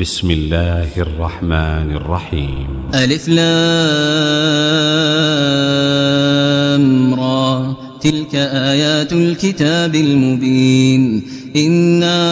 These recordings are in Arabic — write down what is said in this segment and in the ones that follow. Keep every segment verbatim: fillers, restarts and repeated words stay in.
بسم الله الرحمن الرحيم. ألف لام را، تلك آيات الكتاب المبين. إنا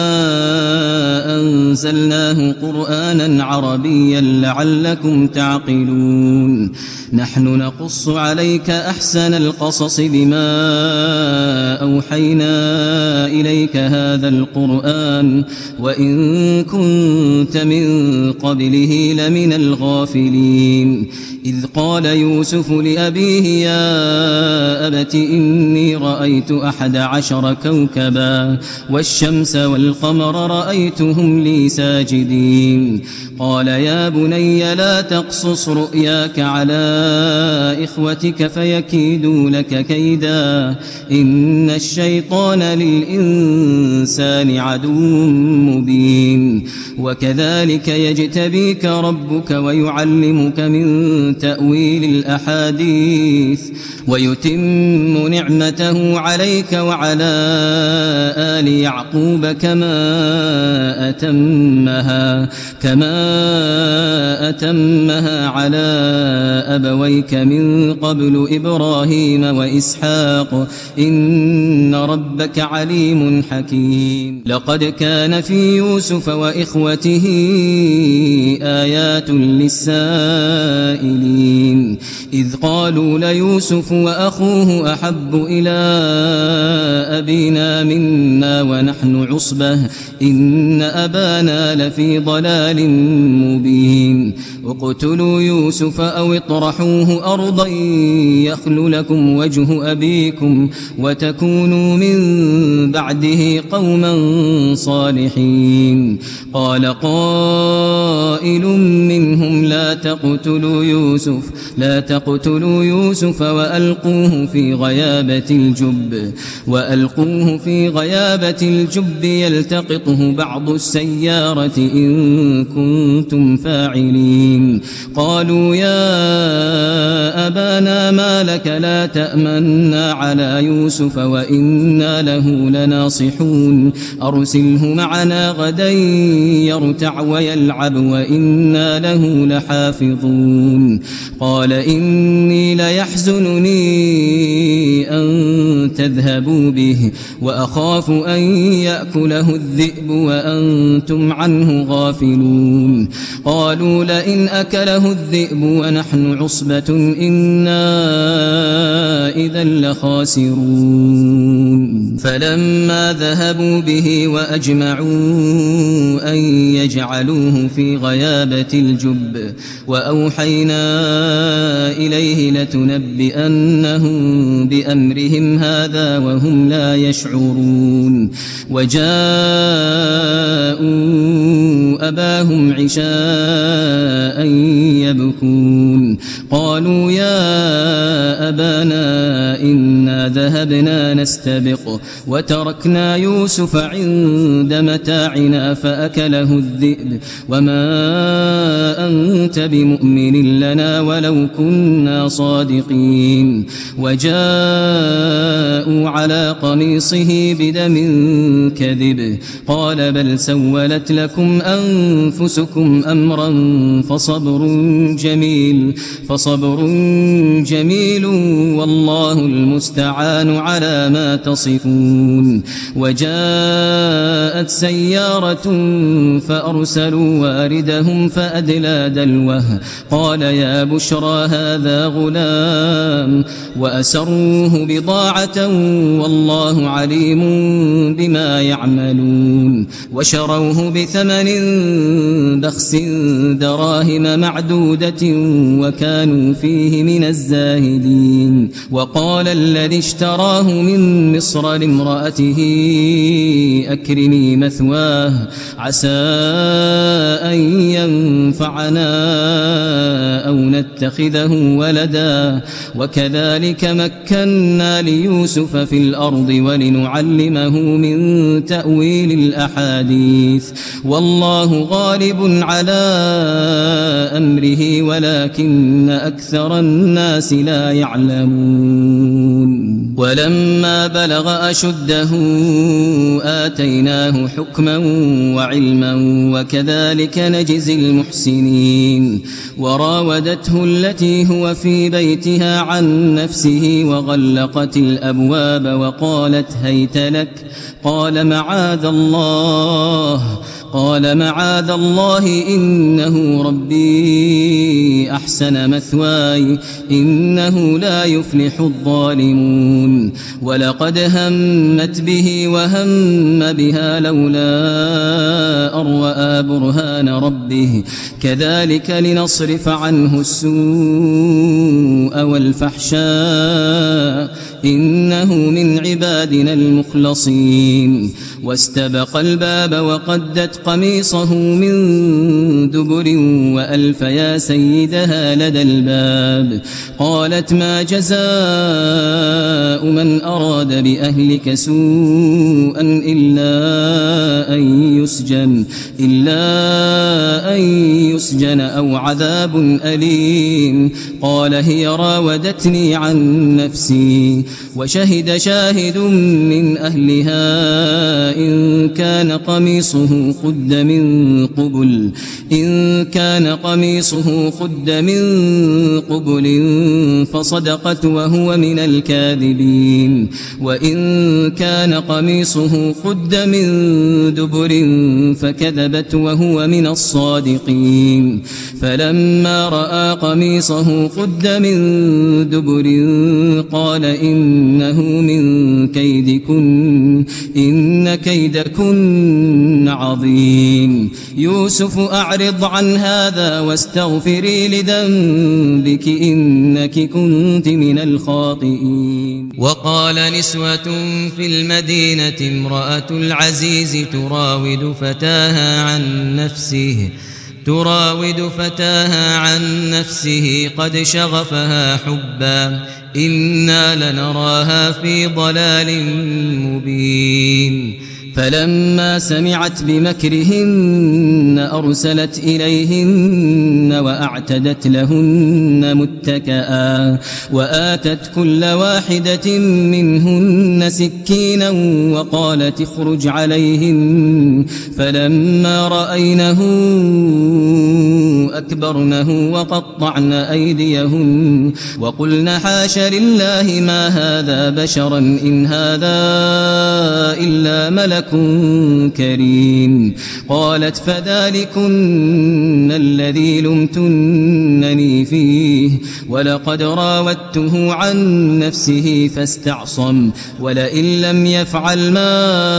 أنزلناه قرآنا عربيا لعلكم تعقلون. نحن نقص عليك أحسن القصص بما أوحينا إليك هذا القرآن وإن كنت من قبله لمن الغافلين. إذ قال يوسف لأبيه يا أبت إني رأيت أحد عشر كوكبا والشمس والقمر رأيتهم لي ساجدين. قال يا بني لا تقصص رؤياك على إخوتك فيكيدوا لك كيدا إن الشيطان للإنسان عدو مبين. وكذلك يجتبيك ربك ويعلمك من تأويل الأحاديث ويتم نعمته عليك وعلى آل يعقوب كما أتمها كما أتمها على أبويك من قبل إبراهيم وإسحاق إن ربك عليم حكيم. لقد كان في يوسف وإخوته آيات للسائلين إذ قالوا ليوسف وأخوه أحب إلى أبينا منا ونحن عصبة إن أبانا لفي ضلال مبين. اقتلوا يوسف أو اطرحوه أرضا يخل لكم وجه أبيكم وتكونوا من بعده قوما صالحين. قال قائل منهم لا تقتلوا يوسف لا تقتلوا يوسف وألقوه في غيابة الجب وألقوه في غيابة الجب يلتقطه بعض السيارة إن كنتم فاعلين. قالوا يا أبانا ما لك لا تأمنا على يوسف وإنا له لناصحون أرسله معنا غدا يرتع ويلعب وإنا له لحافظون. قال إني ليحزنني أن تذهبوا به وأخاف أن يأكله الذئب وأنتم عنه غافلون. قالوا لئن أكله الذئب ونحن عصبة إنا إذا لخاسرون. فلما ذهبوا به وأجمعوا أن يجعلوه في غيابة الجب وأوحينا إليه لتنبئنهم بأمرهم هذا وهم لا يشعرون. وجاءوا أباهم عشاء يبكون. قالوا يا أبانا إنا ذهبنا نستبق وتركنا يوسف عند متاعنا فأكله الذئب وما أنت بمؤمن لنا ولو كنا صادقين. وجاءوا على قميصه بدم كذب قال بل سولت لكم أنفسكم أمرا فصبر جميل فصبر جميل والله المستعان على ما تصفون. وجاءت سيارة فأرسلوا واردهم فأدلى دلوه قال يا بشرى هذا غلام وأسروه بضاعة والله عليم بما يعملون. وشروه بثمن بخس دراهم معدودة وكانوا فيه من الزاهدين. وقال الذي اشتراه من مصر لامرأته أكرمي مثواه عسى أن ينفعنا أو نتخذه ولدا وكذلك مكنا ليوسف في الأرض ولنعلمه من تأويل الأحاديث والله غالب على أمره ولكن أكثر الناس لا يعلمون ولما بلغ أشده آتيناه حكما وعلما وكذلك نجزي المحسنين وراودته التي هو في بيتها عن نفسه وغلقت الأبواب وقالت هيت لك قال معاذ الله قال معاذ الله إنه ربي أحسن مثواي إنه لا يفلح الظالمون ولقد همت به وهم بها لولا أن رأى برهان ربه كذلك لنصرف عنه السوء والفحشاء إنه من عبادنا المخلصين واستبق الباب وقدت قميصه من دبر وألف يا سيدها لدى الباب قالت ما جزاء من أراد بأهلك سوءا إلا أن يسجن إلا أن يسجن أو عذاب أليم قال هي راودتني عن نفسي وشهد شاهد من أهلها إن كان قميصه قد من قبل إن كان قميصه قد من قبل فصدقت وهو من الكاذبين وإن كان قميصه قد من دبر فكذبت وهو من الصادقين فلما رأى قميصه قد من دبر قال إنه من كيدكن إن كيدكن عظيم يوسف أعرض عن هذا واستغفري لذنبك إنك كنت من الخاطئين وقال نسوة في المدينة امرأة العزيز تراود فتاها عن نفسه تراود فتاها عن نفسه قد شغفها حبا إنا لنراها في ضلال مبين فلما سمعت بمكرهن أرسلت إليهن وأعتدت لهن متكئا وآتت كل واحدة منهن سكينا وقالت اخرج عليهن فلما رأينه أكبرنه وقطعن أيديهن وقلن حاش لله ما هذا بشرا إن هذا إلا ملك كريم قالت فذلكن الذي لمتنني فيه ولقد راودته عن نفسه فاستعصم ولئن لم يفعل ما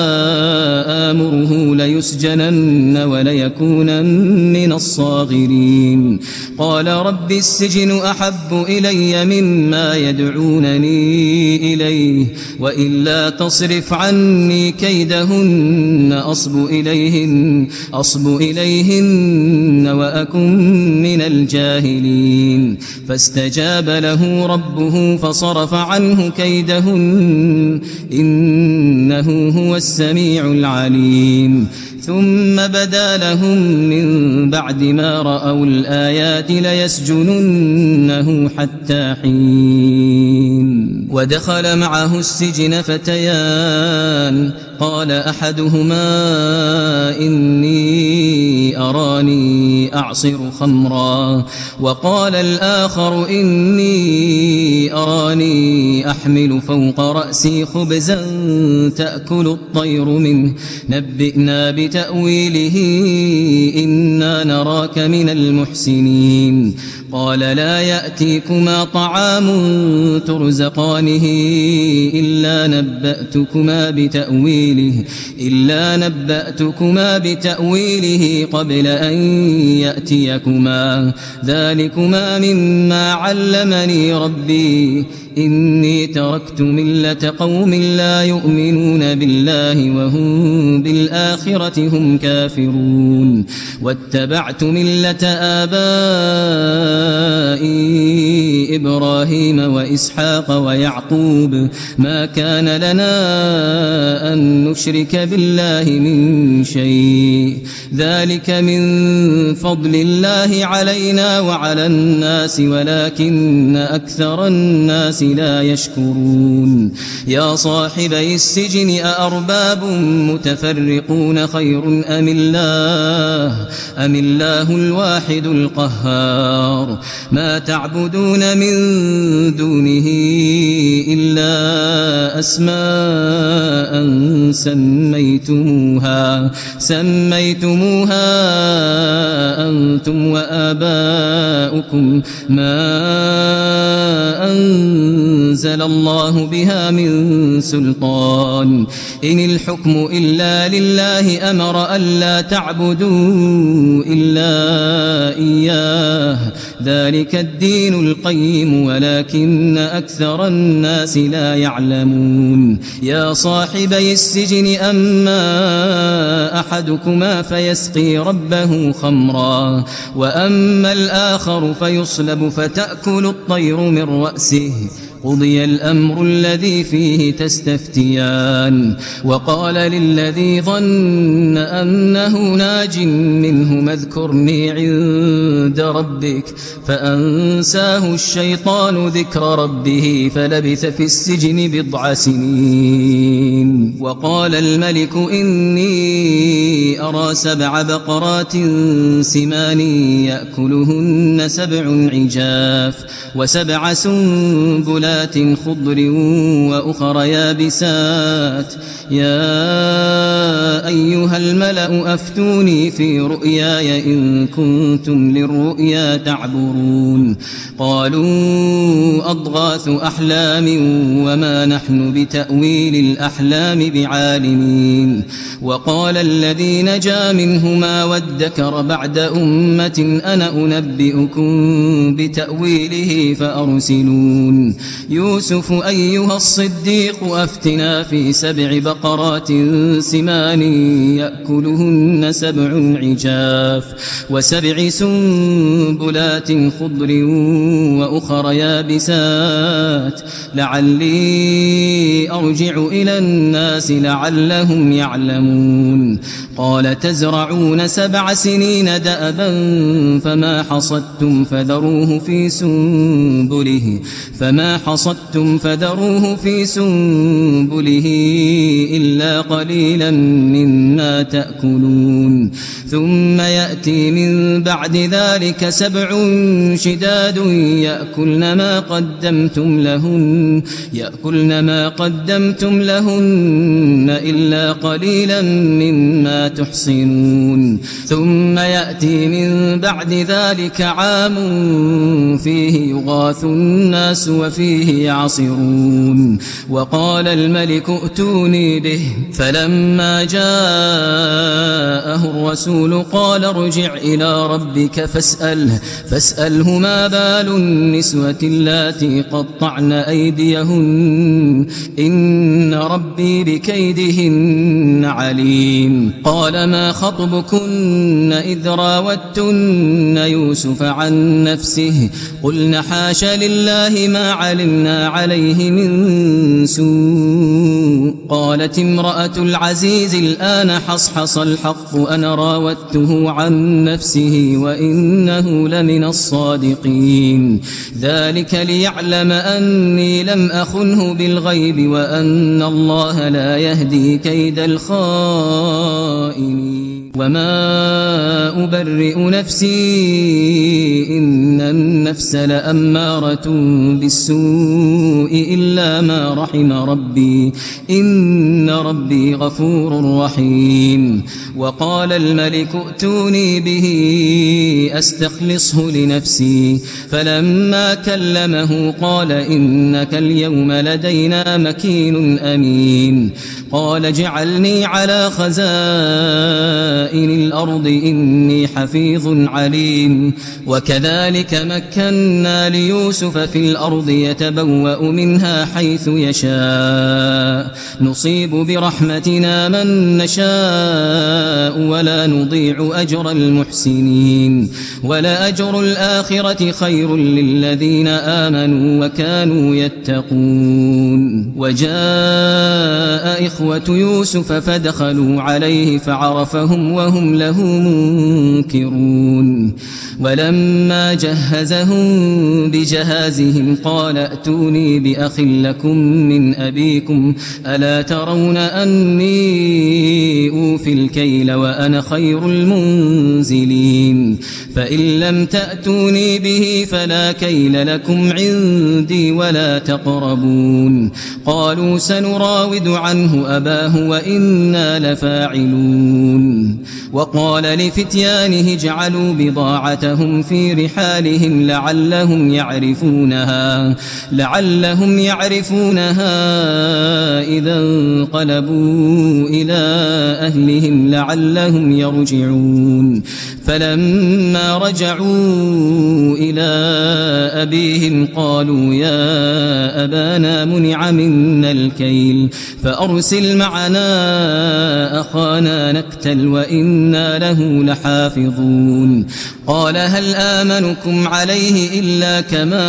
آمره ليسجنن وليكون من الصاغرين قال رب السجن أحب إلي مما يدعونني إليه وإلا تصرف عني كيدهن أصب إليهن أصب إليهن وأكن من الجاهلين فاستجاب له ربه فصرف عنه كيدهن إنه هو السميع العليم ثم بدا لهم من بعد ما رأوا الآيات ليسجننه حتى حين ودخل معه السجن فتيان قال أحدهما إني أراني أعصر خمرا وقال الآخر إني أراني أحمل فوق رأسي خبزا تأكل الطير منه نبئنا بتأويله إنا نراك من المحسنين قال لا يأتيكما طعام ترزقانه إلا نبأتكما بتأويله إلا نبأتكما بتأويله قبل أن يأتيكما ذلكما مما علمني ربي إني تركت ملة قوم لا يؤمنون بالله وهم بالآخرة هم كافرون واتبعت ملة آبائي إبراهيم وإسحاق ويعقوب ما كان لنا أن نشرك بالله من شيء ذلك من فضل الله علينا وعلى الناس ولكن أكثر الناس لا يشكرون يا صاحبي السجن أأرباب متفرقون خير أم الله أم الله الواحد القهار ما تعبدون من دونه إلا أسماء سميتموها سميتموها أنتم وآباؤكم ما أنزل الله بها من سلطان إن الحكم إلا لله أمر ألا تعبدوا إلا إياه ذلك الدين القيم ولكن أكثر الناس لا يعلمون يا صاحبي السجن أما أحدكما فيسقي ربه خمرا وأما الآخر فيصلب فتأكل الطير من رأسه قضي الأمر الذي فيه تستفتيان وقال للذي ظن أنه ناج منه اذكرني عند ربك فأنساه الشيطان ذكر ربه فلبث في السجن بضع سنين وقال الملك إني أرى سبع بقرات سمان يأكلهن سبع عجاف وسبع سنبلات خضر وأخر يابسات يا أيها الملأ أفتوني في رؤياي إن كنتم للرؤيا تعبرون قالوا أضغاث أحلام وما نحن بتأويل الأحلام بعالمين وقال الذي نجا منهما وادكر بعد أمة أنا أنبئكم بتأويله فأرسلون يوسف أيها الصديق أفتنا في سبع بقرات سمان يأكلهن سبع عجاف وسبع سنبلات خضر وأخر يابسات لعلي أرجع إلى الناس لعلهم يعلمون قال تزرعون سبع سنين دأبا فما حصدتم فذروه في سنبله فما حصدتم فذروه في سنبله إلا قليلا مما تأكلون ثم يأتي من بعد ذلك سبع شداد يأكلن ما قدمتم لهن يأكلن ما قدمتم لهن إلا قليلا مما تحصنون ثم يأتي من بعد ذلك عام فيه يغاث الناس وفيه يعصرون وقال الملك ائتوني به فلما جاءه الرسول قال ارجع إلى ربك فاسأله فاسأله ما بال النسوة اللاتي قطعن أيديهن إن ربي بكيدهن عليم قال ما خطبكن إذ راوتن يوسف عن نفسه قلن حاش لله ما علمنا عليه من سوء قالت امرأة العزيز الآن حصحص الحق أنا راودته عن نفسه وإنه لمن الصادقين ذلك ليعلم أني لم أخنه بالغيب وأن الله لا يهدي كيد الخائنين وما أبرئ نفسي إن النفس لأمارة بالسوء إلا ما رحم ربي إن ربي غفور رحيم وقال الملك ائتوني به أستخلصه لنفسي فلما كلمه قال إنك اليوم لدينا مكين أمين قال اجعلني على خزائن خزائن الأرض إني حفيظ عليم وكذلك مكنا ليوسف في الأرض يتبوأ منها حيث يشاء نصيب برحمتنا من نشاء ولا نضيع أجر المحسنين ولأجر الآخرة خير للذين آمنوا وكانوا يتقون وجاء إخوة يوسف فدخلوا عليه فعرفهم وهم له منكرون ولما جهزهم بجهازهم قال ائتوني بأخ لكم من أبيكم ألا ترون أني أوفي الكيل وأنا خير المنزلين فإن لم تأتوني به فلا كيل لكم عندي ولا تقربون قالوا سنراود عنه أباه وإنا لفاعلون وقال لفتيانه اجعلوا بضاعتهم في رحالهم لعلهم يعرفونها لعلهم يعرفونها إذا انقلبوا إلى أهلهم لعلهم يرجعون فلما رجعوا إلى أبيهم قالوا يا أبانا منع منا الكيل فأرسل معنا أخانا نكتل وإنا له لحافظون قال هل آمنكم عليه إلا كما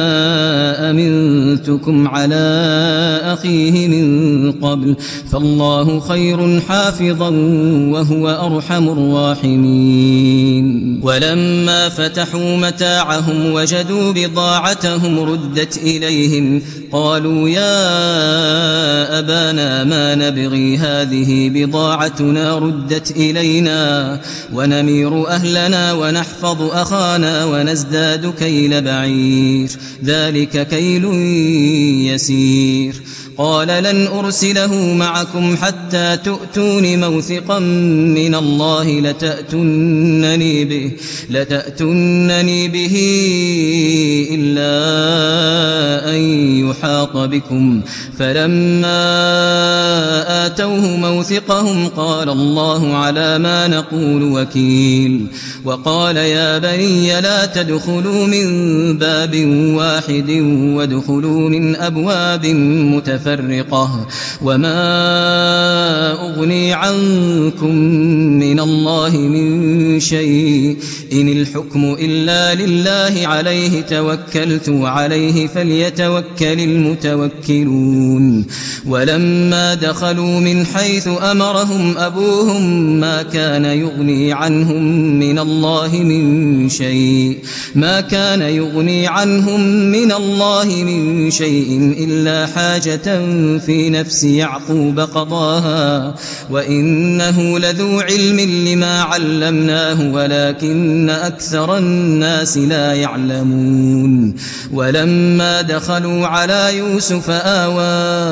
أمنتكم على أخيه من قبل فالله خير حافظا وهو أرحم الراحمين ولما فتحوا متاعهم وجدوا بضاعتهم ردت إليهم قالوا يا أبانا ما نبغي هذه بضاعتنا ردت إلينا ونمير أهلنا ونحفظ أخانا ونزداد كيل بعير ذلك كيل يسير قال لن أرسله معكم حتى تؤتون موثقا من الله لتأتونني به, لتأتونني به إلا أن يحاط بكم فلما آتوه موثقهم قال الله على ما نقول وكيل وقال يا بني لا تدخلوا من باب واحد وادخلوا من أبواب متفرقة وما أغني عنكم من الله من شيء إن الحكم إلا لله عليه توكلت وعليه فليتوكل المتوكلون ولما دخلوا من حيث أمرهم أبوهم ما كان يغني عنهم من الله من شيء ما كان يغني عنهم من الله من شيء إلا حاجة في نفس يعقوب قضاها وإنه لذو علم لما علمناه ولكن أكثر الناس لا يعلمون ولما دخلوا على يوسف آوى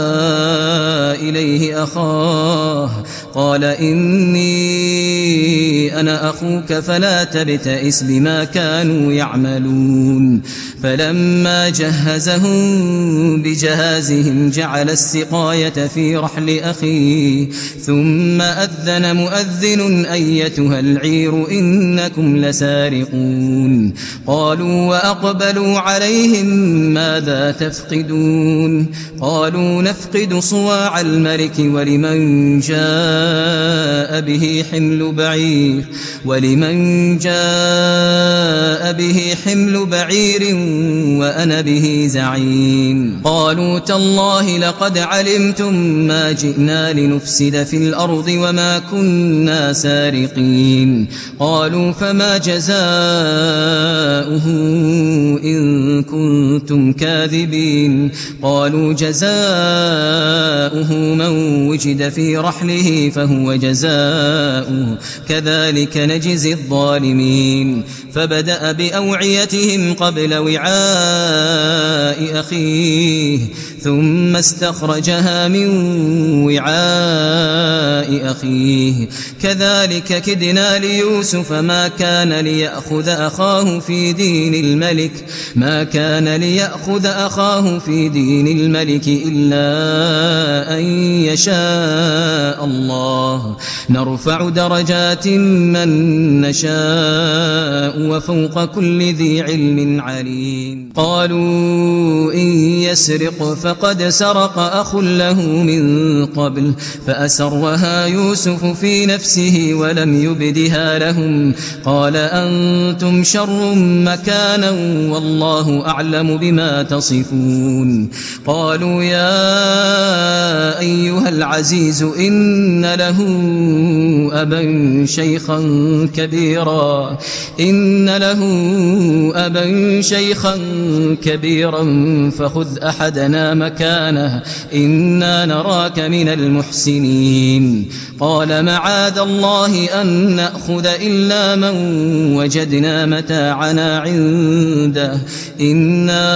إليه أخاه قال إني أنا أخوك فلا تبتئس بما كانوا يعملون فلما جهزهم بجهازهم جعل السقاية في رحل أخيه ثم أذن مؤذن أيتها العير إنكم لسارقون قالوا وأقبلوا عليهم ماذا تفقدون قالوا نفقد صواع الملك ولمن جاء به حمل بعير ولمن جاء به حمل بعير وأنا به زعيم قالوا تالله لقد علمتم ما جئنا لنفسد في الأرض وما كنا سارقين قالوا فما جزاؤه إن كنتم كاذبين قالوا جزاؤه من وجد في رحله فهو جزاؤه كذلك نجزي الظالمين فبدأ بأوعيتهم قبل وعاء أخيه ثم استخرجها من وعاء أخيه كذلك كدنا ليوسف ما كان كان ليأخذ أخاه في دين الملك ما كان ليأخذ أخاه في دين الملك إلا أن يشاء الله نرفع درجات من نشاء وفوق كل ذي علم عليم. قالوا إن يسرق فقد سرق أخ له من قبل فأسرها يوسف في نفسه ولم يبدها لهم قال أنتم شر مكانا والله أعلم بما تصفون. قالوا يا أيها العزيز إن له أبا شيخا كبيرا إن له أبا شيخا كبيرا فخذ أحدنا مكانه إنا نراك من المحسنين. قال معاذ الله أن نأخذ إلا من وجدنا متاعنا عنده إنا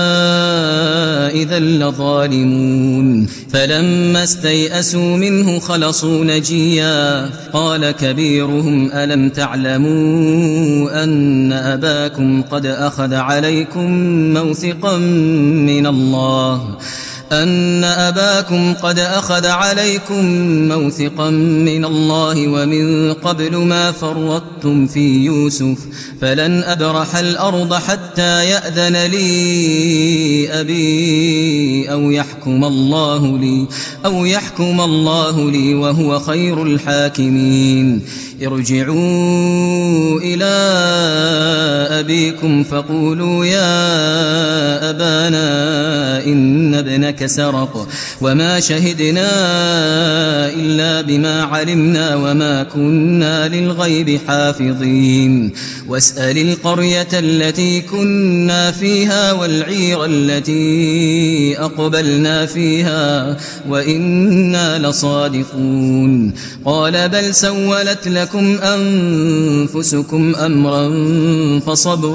إذا لظالمون. فلما استيئسوا منه خلصوا نجيا قال كبيرهم ألم تعلموا أن أباكم قد أخذ عليكم موثقا من الله أن أباكم قد أخذ عليكم موثقا من الله ومن قبل ما فرطتم في يوسف فلن أبرح الأرض حتى يأذن لي أبي أو يحكم الله لي أو يحكم الله لي وهو خير الحاكمين. ارجعوا إلى أبيكم فقولوا يا أبانا إن ابنك سرق وما شهدنا إلا بما علمنا وما كنا للغيب حافظين. واسأل القرية التي كنا فيها والعير التي أقبلنا فيها وإنا لصادقون. قال بل سولت لكم أنفسكم أمرا فصبر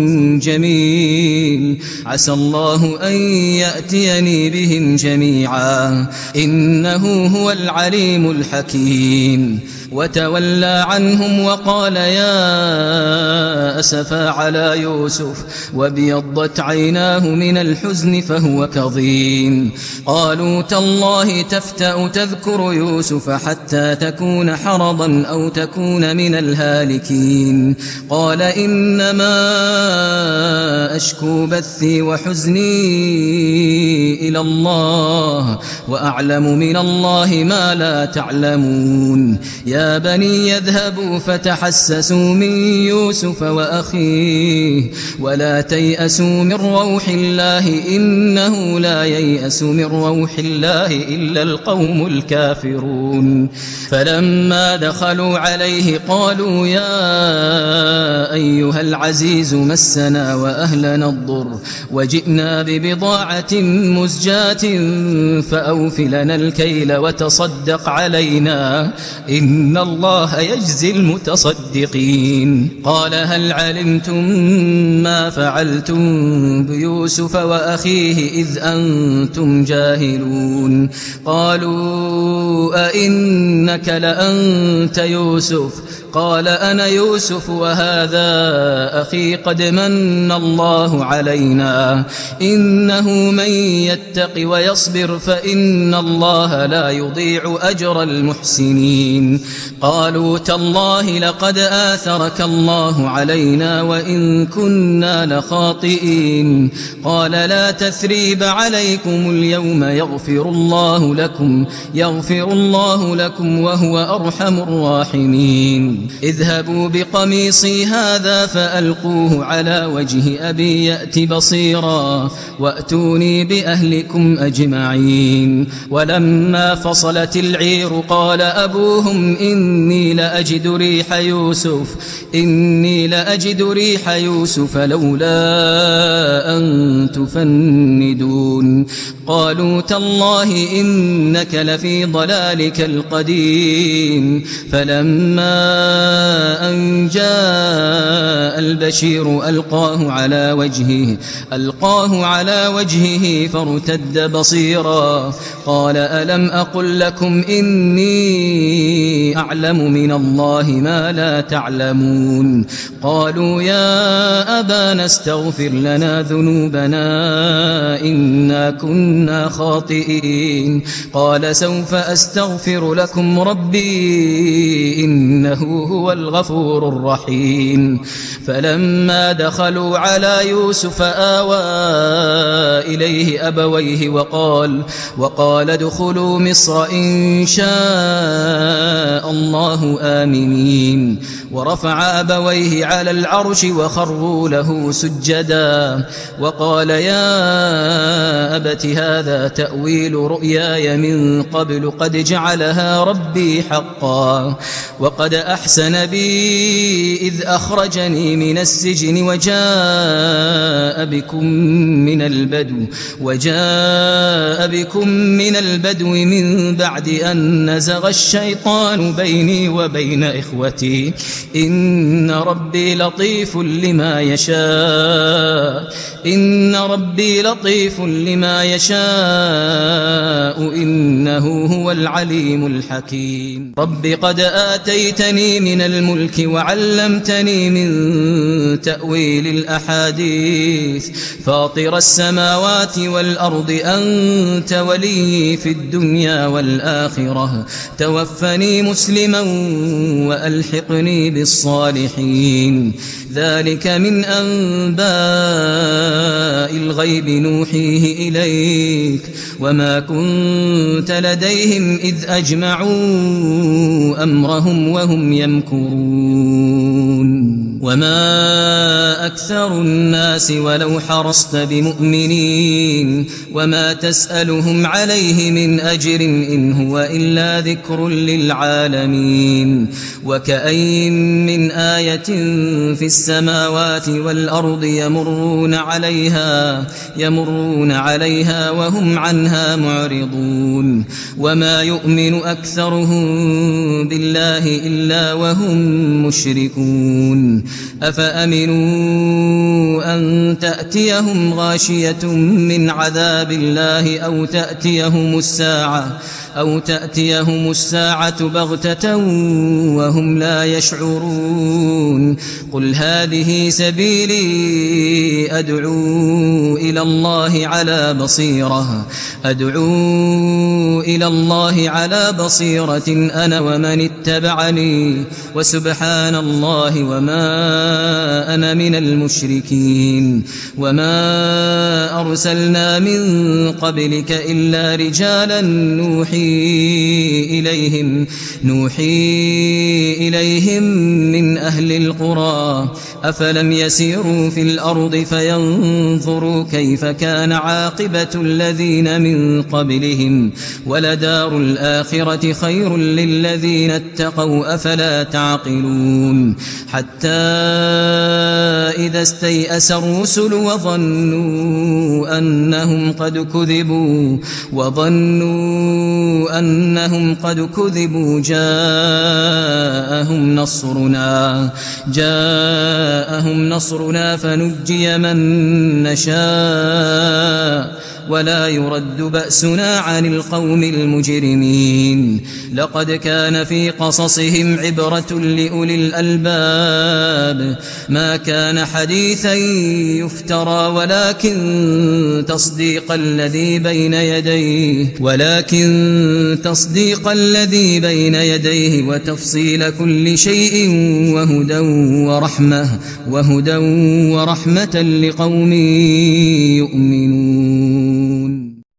جميل عسى الله أن يأتيني بهم جميعا إنه هو العليم الحكيم. وتولى عنهم وقال يا أسفا على يوسف وابيضت عيناه من الحزن فهو كظيم. قالوا تالله تفتأ تذكر يوسف حتى تكون حرضا أو تكون من الهالكين. قال إنما أشكو بثي وحزني إلى الله وأعلم من الله ما لا تعلمون. يا بني يذهبوا فتحسسوا من يوسف وأخيه ولا تيأسوا من روح الله إنه لا ييأس من روح الله إلا القوم الكافرون. فلما دخلوا عليه قالوا يا أيها العزيز مسنا وأهلنا الضر وجئنا ببضاعة مزجاة فأوف لنا الكيل وتصدق علينا إن الله يجزي المتصدقين. قال هل علمتم ما فعلتم بيوسف وأخيه إذ أنتم جاهلون. قالوا أئنك لأنت يوسف قال أنا يوسف وهذا أخي قد من الله علينا إنه من يتق ويصبر فإن الله لا يضيع أجر المحسنين. قالوا تالله لقد آثرك الله علينا وإن كنا لخاطئين. قال لا تثريب عليكم اليوم يغفر الله لكم يغفر الله لكم وهو أرحم الراحمين. اذهبوا بقميصي هذا فألقوه على وجه أبي يأت بصيرا وأتوني بأهلكم أجمعين. ولما فصلت العير قال أبوهم إني لأجد ريح يوسف إني لأجد ريح يوسف لولا أن تفندون. قالوا تالله إنك لفي ضلالك القديم. فلما أن جاء البشير ألقاه على وجهه ألقاه على وجهه فارتد بصيرا قال ألم أقل لكم إني أعلم من الله ما لا تعلمون قالوا يا أبانا استغفر لنا ذنوبنا إنا كنا خاطئين قال سوف أستغفر لكم ربي إنه هو الغفور الرحيم فلما دخلوا على يوسف آوى إليه أبويه وقال وقال ادخلوا مصر إن شاء الله آمنين ورفع أبويه على العرش وخروا له سجدا وقال يا أبت هذا تأويل رؤياي من قبل قد جعلها ربي حقا وقد أحسن بي إذ أخرجني من السجن وجاء بكم من البدو وجاء بكم من البدو من بعد أن نزغ الشيطان بيني وبين إخوتي إن ربي لطيف لما يشاء إن ربي لطيف لما يشاء إنه هو العليم الحكيم رب قد آتيتني من الملك وعلمتني من تأويل الأحاديث فاطر السماوات والأرض أنت ولي في الدنيا والآخرة توفني مسلما وألحقني بالصالحين ذلك من أنباء الغيب نوحيه إليك وما كنت لديهم إذ أجمعوا أمرهم وهم يمكرون وما أكثر الناس ولو حرصت بمؤمنين وما تسألهم عليه من أجر إن هو إلا ذكر للعالمين وكأين من آية في السماوات والأرض يمرون عليها يمرون عليها وهم عنها معرضون وما يؤمن أكثرهم بالله إلا وهم مشركون أفأمنوا أن تأتيهم غاشية من عذاب الله أو تأتيهم الساعة أو تأتيهم الساعة بغتة وهم لا يشعرون قل هذه سبيلي أدعو إلى الله على بصيرة أدعو إلى الله على بصيرة أنا ومن اتبعني وسبحان الله وما أنا من المشركين وما أرسلنا من قبلك إلا رجالا نوحي إليهم نوحي إليهم من أهل القرى أفلم يسيروا في الأرض فينظروا كيف كان عاقبة الذين من قبلهم ولدار الآخرة خير للذين اتقوا أفلا تعقلون حتى إذا استيأس الرسل وظنوا أنهم قد كذبوا وظنوا أنهم قد كذبوا جاءهم نصرنا جاءهم نصرنا فنجي من نشاء ولا يرد بأسنا عن القوم المجرمين لقد كان في قصصهم عبرة لأولي الألباب ما كان حديثا يفترى ولكن تصديق الذي بين يديه ولكن تصديق الذي بين يديه وتفصيل كل شيء وهدى ورحمة وهدى ورحمة لقوم يؤمنون